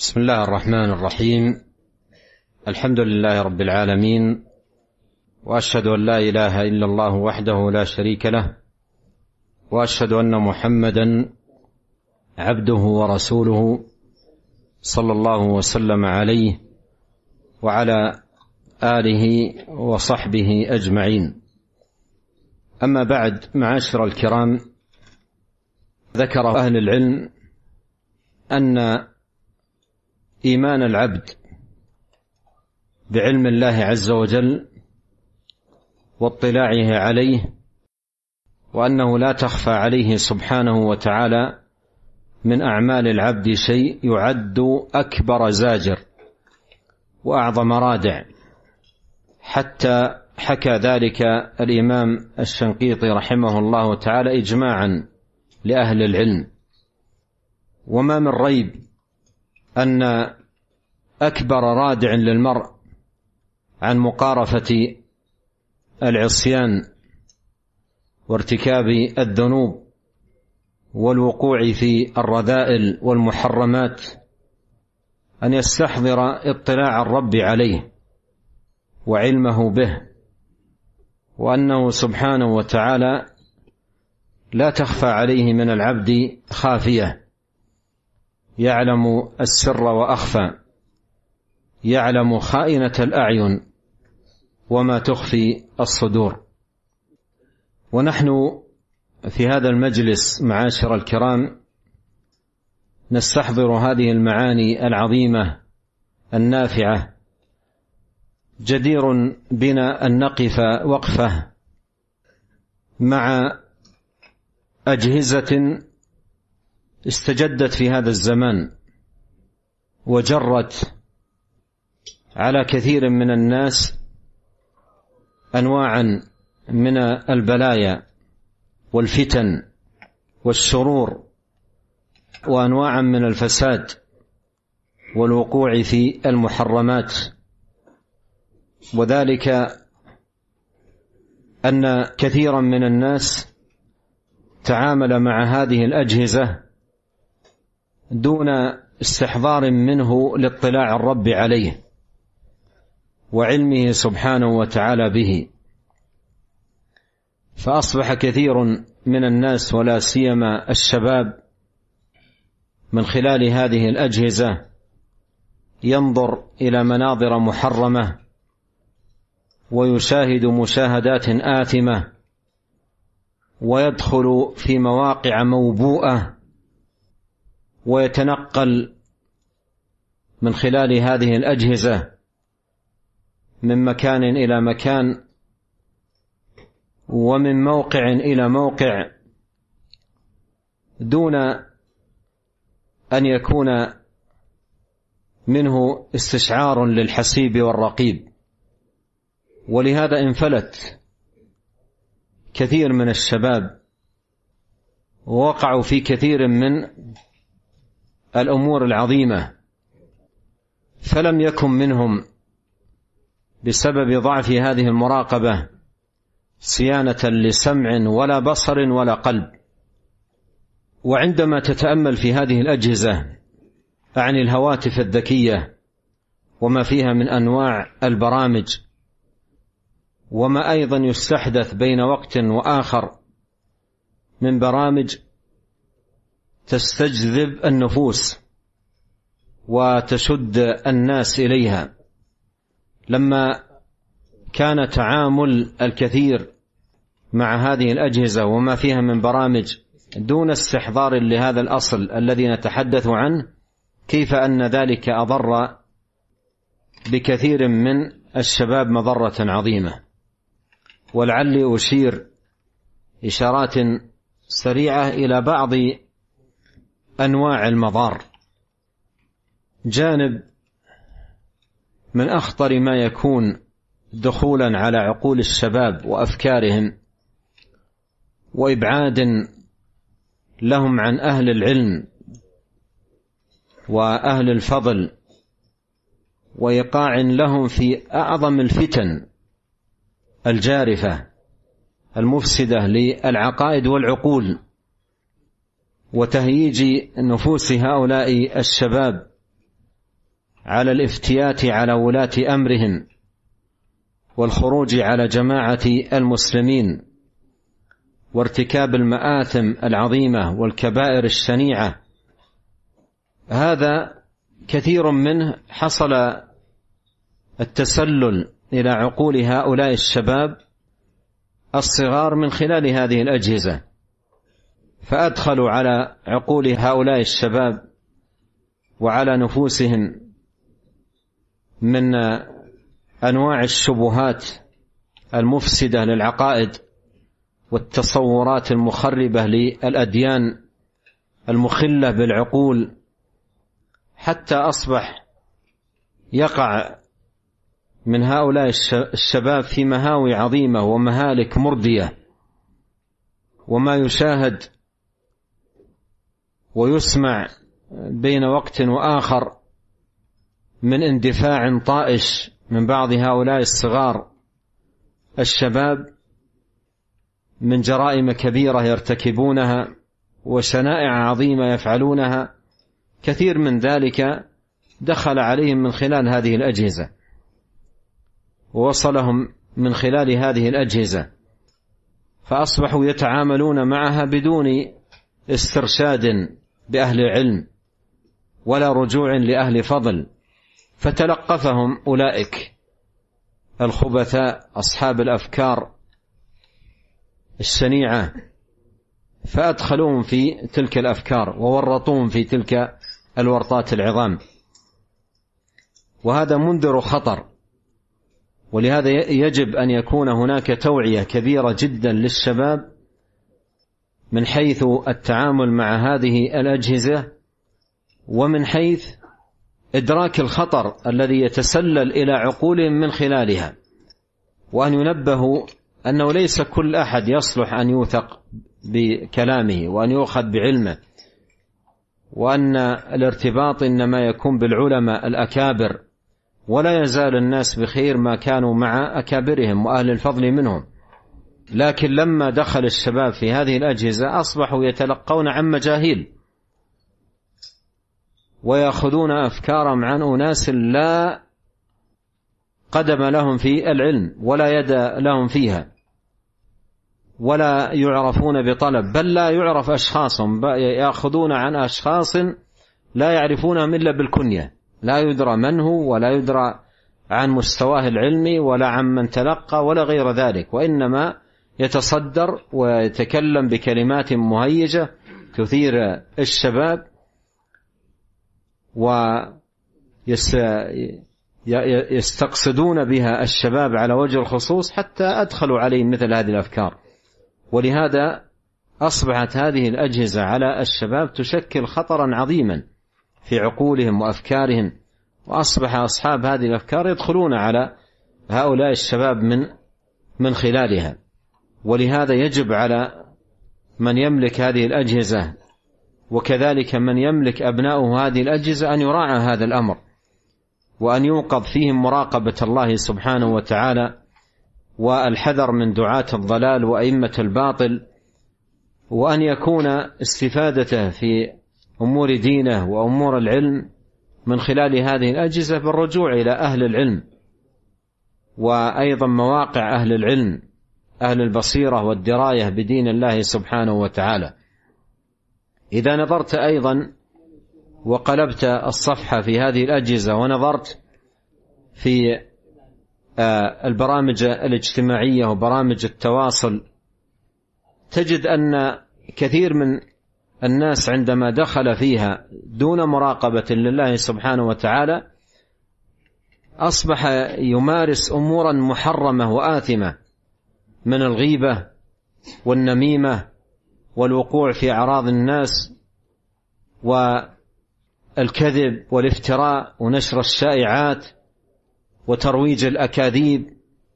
بسم الله الرحمن الرحيم. الحمد لله رب العالمين، وأشهد أن لا إله إلا الله وحده لا شريك له، وأشهد أن محمدا عبده ورسوله صلى الله وسلم عليه وعلى آله وصحبه أجمعين. أما بعد، معاشر الكرام، ذكر أهل العلم أن إيمان العبد بعلم الله عز وجل واطلاعه عليه، وأنه لا تخفى عليه سبحانه وتعالى من أعمال العبد شيء، يعد أكبر زاجر وأعظم رادع، حتى حكى ذلك الإمام الشنقيطي رحمه الله تعالى إجماعا لأهل العلم. وما من ريب أن أكبر رادع للمرء عن مقارفة العصيان وارتكاب الذنوب والوقوع في الرذائل والمحرمات أن يستحضر اطلاع الرب عليه وعلمه به، وأنه سبحانه وتعالى لا تخفى عليه من العبد خافية، يعلم السر وأخفى، يعلم خائنة الأعين وما تخفي الصدور. ونحن في هذا المجلس معاشر الكرام نستحضر هذه المعاني العظيمة النافعة. جدير بنا أن نقف وقفة مع أجهزة استجدت في هذا الزمان وجرت على كثير من الناس أنواعا من البلايا والفتن والشرور، وأنواعا من الفساد والوقوع في المحرمات. وذلك أن كثيرا من الناس تعامل مع هذه الأجهزة دون استحضار منه لاطلاع الرب عليه وعلمه سبحانه وتعالى به، فأصبح كثير من الناس ولا سيما الشباب من خلال هذه الأجهزة ينظر إلى مناظر محرمة ويشاهد مشاهدات آثمة ويدخل في مواقع موبوءة ويتنقل من خلال هذه الأجهزة من مكان إلى مكان ومن موقع إلى موقع دون أن يكون منه استشعار للحسيب والرقيب. ولهذا انفلت كثير من الشباب ووقعوا في كثير من الأمور العظيمة، فلم يكن منهم بسبب ضعف هذه المراقبة صيانة لسمع ولا بصر ولا قلب. وعندما تتأمل في هذه الأجهزة عن الهواتف الذكية وما فيها من أنواع البرامج، وما أيضا يستحدث بين وقت وآخر من برامج تستجذب النفوس وتشد الناس إليها، لما كان تعامل الكثير مع هذه الأجهزة وما فيها من برامج دون استحضار لهذا الأصل الذي نتحدث عنه، كيف أن ذلك أضر بكثير من الشباب مضرة عظيمة. ولعلي أشير إشارات سريعة إلى بعض أنواع المضار. جانب من أخطر ما يكون دخولا على عقول الشباب وأفكارهم وإبعاد لهم عن أهل العلم وأهل الفضل وإيقاع لهم في أعظم الفتن الجارفة المفسدة للعقائد والعقول، وتهييج نفوس هؤلاء الشباب على الافتيات على ولاة أمرهم والخروج على جماعة المسلمين وارتكاب المآثم العظيمة والكبائر الشنيعة. هذا كثير منه حصل التسلل إلى عقول هؤلاء الشباب الصغار من خلال هذه الأجهزة، فأدخلوا على عقول هؤلاء الشباب وعلى نفوسهم من أنواع الشبهات المفسدة للعقائد والتصورات المخربة للأديان المخلة بالعقول، حتى أصبح يقع من هؤلاء الشباب في مهاوي عظيمة ومهالك مردية، وما يشاهد ويسمع بين وقت وآخر من اندفاع طائش من بعض هؤلاء الصغار الشباب من جرائم كبيرة يرتكبونها وشنائع عظيمة يفعلونها، كثير من ذلك دخل عليهم من خلال هذه الأجهزة ووصلهم من خلال هذه الأجهزة، فأصبحوا يتعاملون معها بدون استرشاد بأهل علم ولا رجوع لأهل فضل، فتلقفهم أولئك الخبثاء أصحاب الأفكار الشنيعة فأدخلوهم في تلك الأفكار وورطوهم في تلك الورطات العظام، وهذا منذر خطر. ولهذا يجب أن يكون هناك توعية كبيرة جدا للشباب من حيث التعامل مع هذه الأجهزة، ومن حيث إدراك الخطر الذي يتسلل إلى عقولهم من خلالها، وأن ينبهوا أنه ليس كل أحد يصلح أن يوثق بكلامه وأن يؤخذ بعلمه، وأن الارتباط إنما يكون بالعلماء الأكابر، ولا يزال الناس بخير ما كانوا مع أكابرهم وأهل الفضل منهم. لكن لما دخل الشباب في هذه الأجهزة أصبحوا يتلقون عن مجاهيل ويأخذون أفكارهم عن أناس لا قدم لهم في العلم ولا يد لهم فيها، ولا يعرفون بطلب، بل لا يعرف أشخاصهم، يأخذون عن أشخاص لا يعرفونهم إلا بالكنية، لا يدرى من هو ولا يدرى عن مستواه العلمي ولا عن من تلقى ولا غير ذلك، وإنما يتصدر ويتكلم بكلمات مهيجة تثير الشباب ويستقصدون بها الشباب على وجه الخصوص حتى أدخلوا عليهم مثل هذه الأفكار. ولهذا أصبحت هذه الأجهزة على الشباب تشكل خطرا عظيما في عقولهم وأفكارهم، وأصبح أصحاب هذه الأفكار يدخلون على هؤلاء الشباب من خلالها. ولهذا يجب على من يملك هذه الأجهزة وكذلك من يملك أبناؤه هذه الأجهزة أن يراعى هذا الأمر، وأن يوقظ فيهم مراقبة الله سبحانه وتعالى والحذر من دعاة الضلال وأئمة الباطل، وأن يكون استفادته في أمور دينه وأمور العلم من خلال هذه الأجهزة بالرجوع إلى أهل العلم، وأيضا مواقع أهل العلم أهل البصيرة والدراية بدين الله سبحانه وتعالى. إذا نظرت أيضا وقلبت الصفحة في هذه الأجهزة ونظرت في البرامج الاجتماعية وبرامج التواصل، تجد أن كثير من الناس عندما دخل فيها دون مراقبة لله سبحانه وتعالى أصبح يمارس أمورا محرمة وآثمة من الغيبة والنميمة والوقوع في أعراض الناس والكذب والافتراء ونشر الشائعات وترويج الأكاذيب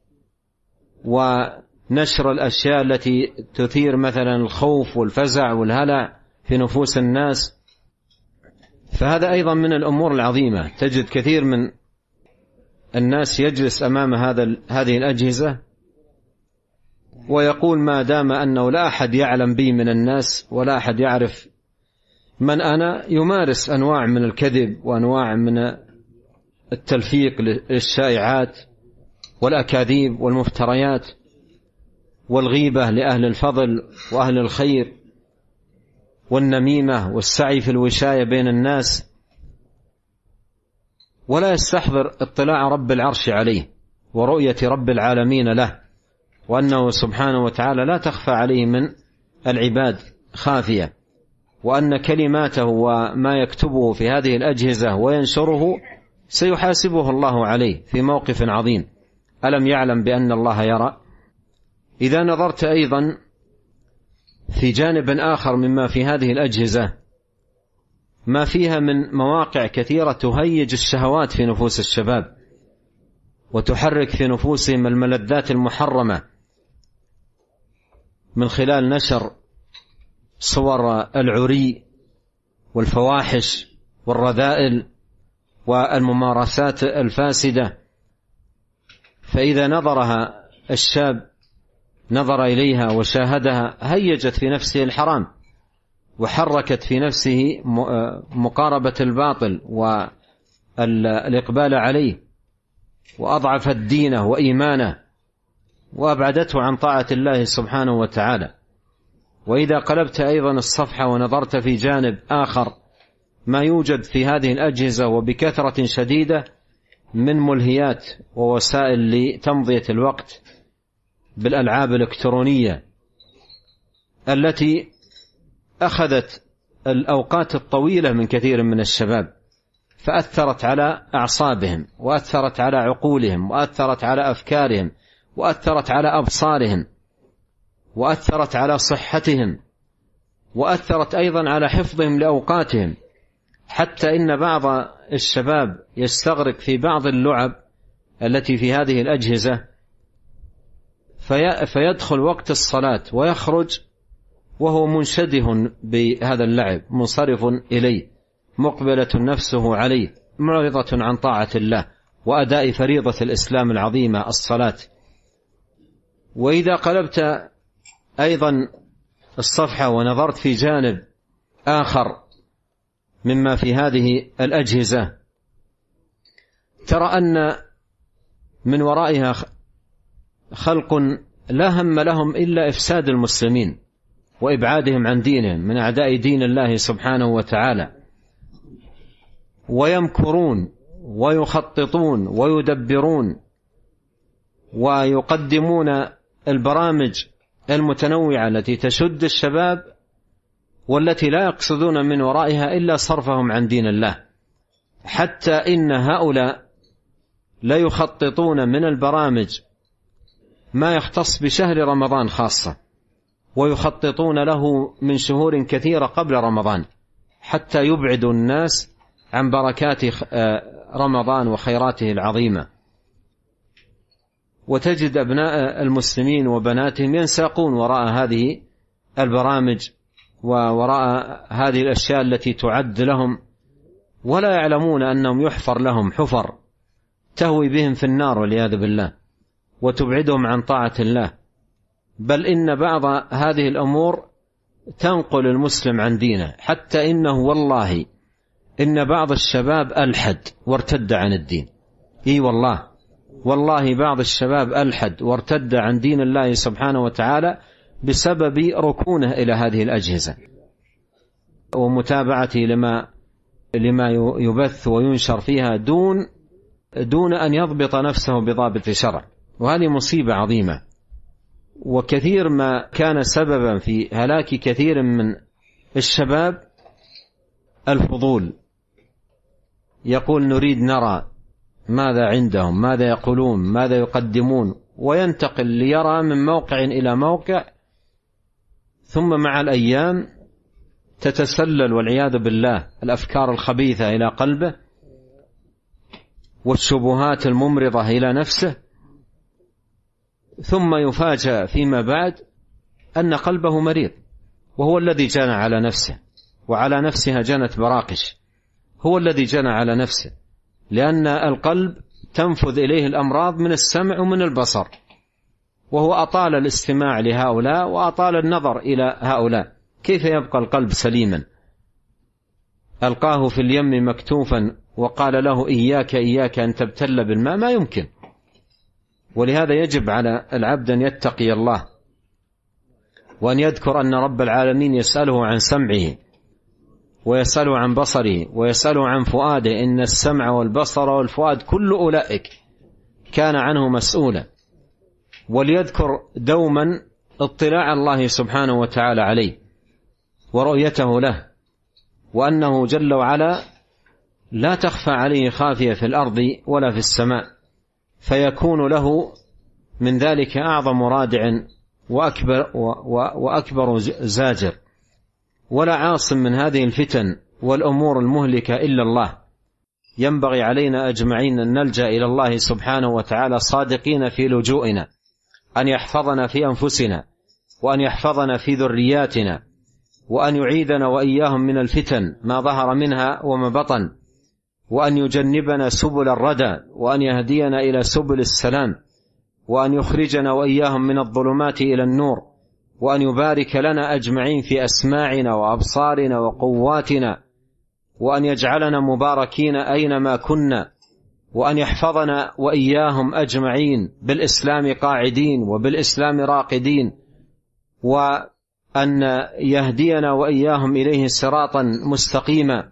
ونشر الأشياء التي تثير مثلا الخوف والفزع والهلع في نفوس الناس. فهذا أيضا من الأمور العظيمة. تجد كثير من الناس يجلس أمام هذه الأجهزة ويقول ما دام أنه لا أحد يعلم بي من الناس ولا أحد يعرف من أنا، يمارس أنواع من الكذب وأنواع من التلفيق للشائعات والأكاذيب والمفتريات والغيبة لأهل الفضل وأهل الخير والنميمة والسعي في الوشاية بين الناس، ولا يستحضر اطلاع رب العرش عليه ورؤية رب العالمين له، وأنه سبحانه وتعالى لا تخفى عليه من العباد خافية، وأن كلماته وما يكتبه في هذه الأجهزة وينشره سيحاسبه الله عليه في موقف عظيم. ألم يعلم بأن الله يرى؟ إذا نظرت أيضا في جانب آخر مما في هذه الأجهزة، ما فيها من مواقع كثيرة تهيج الشهوات في نفوس الشباب وتحرك في نفوسهم الملذات المحرمة من خلال نشر صور العري والفواحش والرذائل والممارسات الفاسدة، فإذا نظرها الشاب نظر إليها وشاهدها هيجت في نفسه الحرام، وحركت في نفسه مقاربة الباطل والإقبال عليه، وأضعفت دينه وإيمانه وأبعدته عن طاعة الله سبحانه وتعالى. وإذا قلبت أيضا الصفحة ونظرت في جانب آخر، ما يوجد في هذه الأجهزة وبكثرة شديدة من ملهيات ووسائل لتمضية الوقت بالألعاب الإلكترونية التي أخذت الأوقات الطويلة من كثير من الشباب، فأثرت على أعصابهم وأثرت على عقولهم وأثرت على أفكارهم وأثرت على أبصارهم وأثرت على صحتهم وأثرت أيضا على حفظهم لأوقاتهم، حتى إن بعض الشباب يستغرق في بعض اللعب التي في هذه الأجهزة فيدخل وقت الصلاة ويخرج وهو منشده بهذا اللعب منصرف إليه، مقبلة نفسه عليه، معرضة عن طاعة الله وأداء فريضة الإسلام العظيمة الصلاة. وإذا قلبت أيضا الصفحة ونظرت في جانب آخر مما في هذه الأجهزة، ترى أن من ورائها خلق لا هم لهم إلا إفساد المسلمين وإبعادهم عن دينهم من أعداء دين الله سبحانه وتعالى، ويمكرون ويخططون ويدبرون ويقدمون البرامج المتنوعة التي تشد الشباب والتي لا يقصدون من ورائها إلا صرفهم عن دين الله، حتى إن هؤلاء لا يخططون من البرامج ما يختص بشهر رمضان خاصة، ويخططون له من شهور كثيرة قبل رمضان حتى يبعدوا الناس عن بركات رمضان وخيراته العظيمة. وتجد أبناء المسلمين وبناتهم ينساقون وراء هذه البرامج ووراء هذه الأشياء التي تعد لهم، ولا يعلمون أنهم يحفر لهم حفر تهوي بهم في النار والعياذ بالله وتبعدهم عن طاعة الله، بل إن بعض هذه الأمور تنقل المسلم عن دينه، حتى إنه والله إن بعض الشباب ألحد وارتد عن الدين. والله بعض الشباب ألحد وارتد عن دين الله سبحانه وتعالى بسبب ركونه إلى هذه الأجهزة ومتابعته لما يبث وينشر فيها دون أن يضبط نفسه بضابط شرع، وهذه مصيبة عظيمة. وكثير ما كان سببا في هلاك كثير من الشباب الفضول، يقول نريد نرى ماذا عندهم، ماذا يقولون، ماذا يقدمون، وينتقل ليرى من موقع إلى موقع، ثم مع الأيام تتسلل والعياذ بالله الأفكار الخبيثة إلى قلبه والشبهات الممرضة إلى نفسه، ثم يفاجأ فيما بعد أن قلبه مريض، وهو الذي جنى على نفسه، وعلى نفسها جنت براقش، هو الذي جنى على نفسه، لأن القلب تنفذ إليه الأمراض من السمع ومن البصر، وهو أطال الاستماع لهؤلاء وأطال النظر إلى هؤلاء، كيف يبقى القلب سليما؟ ألقاه في اليم مكتوفا وقال له إياك أن تبتل بالماء ما يمكن. ولهذا يجب على العبد أن يتقي الله، وأن يذكر أن رب العالمين يسأله عن سمعه، ويسأله عن بصره، ويسأله عن فؤاده. إن السمع والبصر والفؤاد كل أولئك كان عنه مسؤولا. وليذكر دوما اطلاع الله سبحانه وتعالى عليه ورؤيته له، وأنه جل وعلا لا تخفى عليه خافية في الأرض ولا في السماء، فيكون له من ذلك أعظم رادع وأكبر زاجر. ولا عاصم من هذه الفتن والأمور المهلكة إلا الله. ينبغي علينا أجمعين أن نلجأ إلى الله سبحانه وتعالى صادقين في لجوئنا، أن يحفظنا في أنفسنا، وأن يحفظنا في ذرياتنا، وأن يعيذنا وإياهم من الفتن ما ظهر منها وما بطن، وأن يجنبنا سبل الردى، وأن يهدينا إلى سبل السلام، وأن يخرجنا وإياهم من الظلمات إلى النور، وأن يبارك لنا أجمعين في أسماعنا وأبصارنا وقواتنا، وأن يجعلنا مباركين أينما كنا، وأن يحفظنا وإياهم أجمعين بالإسلام قاعدين وبالإسلام راقدين، وأن يهدينا وإياهم إليه صراطا مستقيما،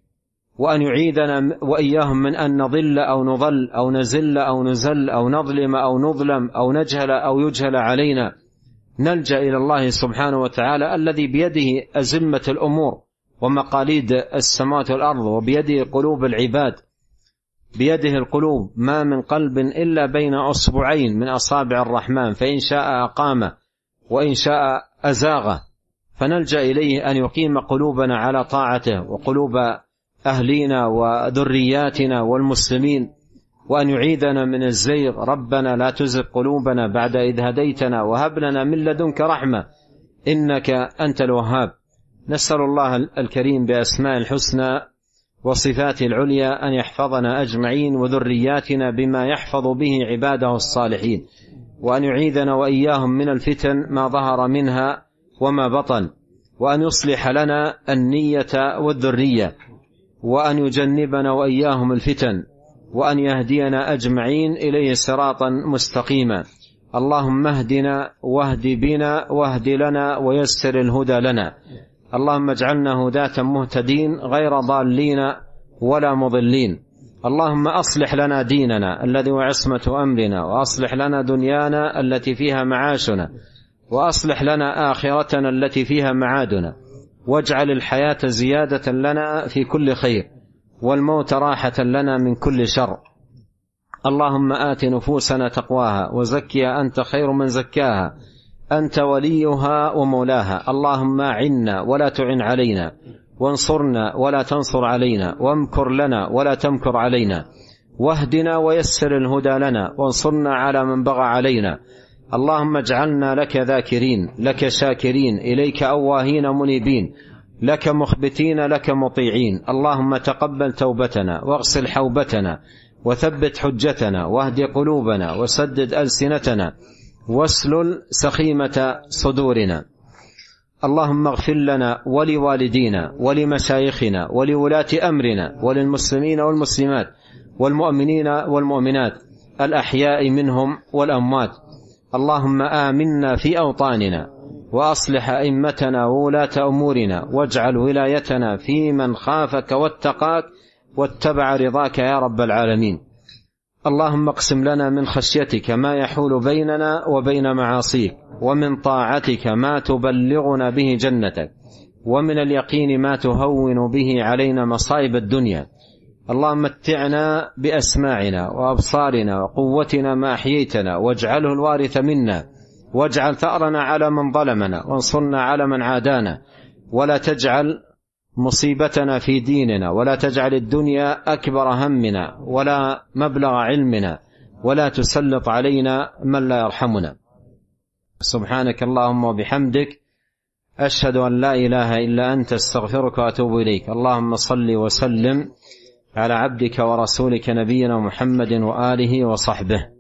وأن يعيدنا وإياهم من أن نضل أو نضل أو نزل أو نزل أو نظلم أو نظلم أو نجهل أو يجهل علينا. نلجأ إلى الله سبحانه وتعالى الذي بيده أزمة الأمور ومقاليد السماوات والأرض، وبيده قلوب العباد، بيده القلوب، ما من قلب إلا بين أصبعين من أصابع الرحمن، فإن شاء أقامه وإن شاء أزاغه. فنلجأ إليه أن يقيم قلوبنا على طاعته، وقلوب أهلينا وذرياتنا والمسلمين، وأن يعيذنا من الزيغ. ربنا لا تزغ قلوبنا بعد إذ هديتنا وهب لنا من لدنك رحمة إنك أنت الوهاب. نسأل الله الكريم بأسماء الحسنى وصفاته العليا أن يحفظنا أجمعين وذرياتنا بما يحفظ به عباده الصالحين، وأن يعيذنا وإياهم من الفتن ما ظهر منها وما بطن، وأن يصلح لنا النية والذرية، وأن يجنبنا وإياهم الفتن، وأن يهدينا أجمعين إليه صراطا مستقيما. اللهم اهدنا واهد بنا واهد لنا ويسر الهدى لنا. اللهم اجعلنا هداة مهتدين غير ضالين ولا مضلين. اللهم أصلح لنا ديننا الذي هو عصمة أمرنا، وأصلح لنا دنيانا التي فيها معاشنا، وأصلح لنا آخرتنا التي فيها معادنا، واجعل الحياة زيادة لنا في كل خير، والموت راحة لنا من كل شر. اللهم آت نفوسنا تقواها وزكها أنت خير من زكاها، أنت وليها ومولاها. اللهم أعنا ولا تعن علينا، وانصرنا ولا تنصر علينا، وامكر لنا ولا تمكر علينا، واهدنا ويسر الهدى لنا، وانصرنا على من بغى علينا. اللهم اجعلنا لك ذاكرين، لك شاكرين، إليك أواهين منيبين، لك مخبتين، لك مطيعين. اللهم تقبل توبتنا، واغسل حوبتنا، وثبت حجتنا، واهد قلوبنا، وسدد ألسنتنا، واسلل سخيمة صدورنا. اللهم اغفر لنا ولوالدينا ولمشايخنا ولولاة أمرنا وللمسلمين والمسلمات والمؤمنين والمؤمنات الأحياء منهم والأموات. اللهم آمنا في أوطاننا، وأصلح أئمتنا وولاة أمورنا، واجعل ولايتنا في من خافك واتقاك واتبع رضاك يا رب العالمين. اللهم اقسم لنا من خشيتك ما يحول بيننا وبين معاصيك، ومن طاعتك ما تبلغنا به جنتك، ومن اليقين ما تهون به علينا مصائب الدنيا. اللهم متعنا بأسماعنا وأبصارنا وقوتنا ما أحييتنا، واجعله الوارث منا، واجعل ثأرنا على من ظلمنا، وانصرنا على من عادانا، ولا تجعل مصيبتنا في ديننا، ولا تجعل الدنيا أكبر همنا ولا مبلغ علمنا، ولا تسلط علينا من لا يرحمنا. سبحانك اللهم وبحمدك، أشهد أن لا إله إلا أنت، استغفرك وأتوب إليك. اللهم صل وسلم على عبدك ورسولك نبينا محمد وآله وصحبه.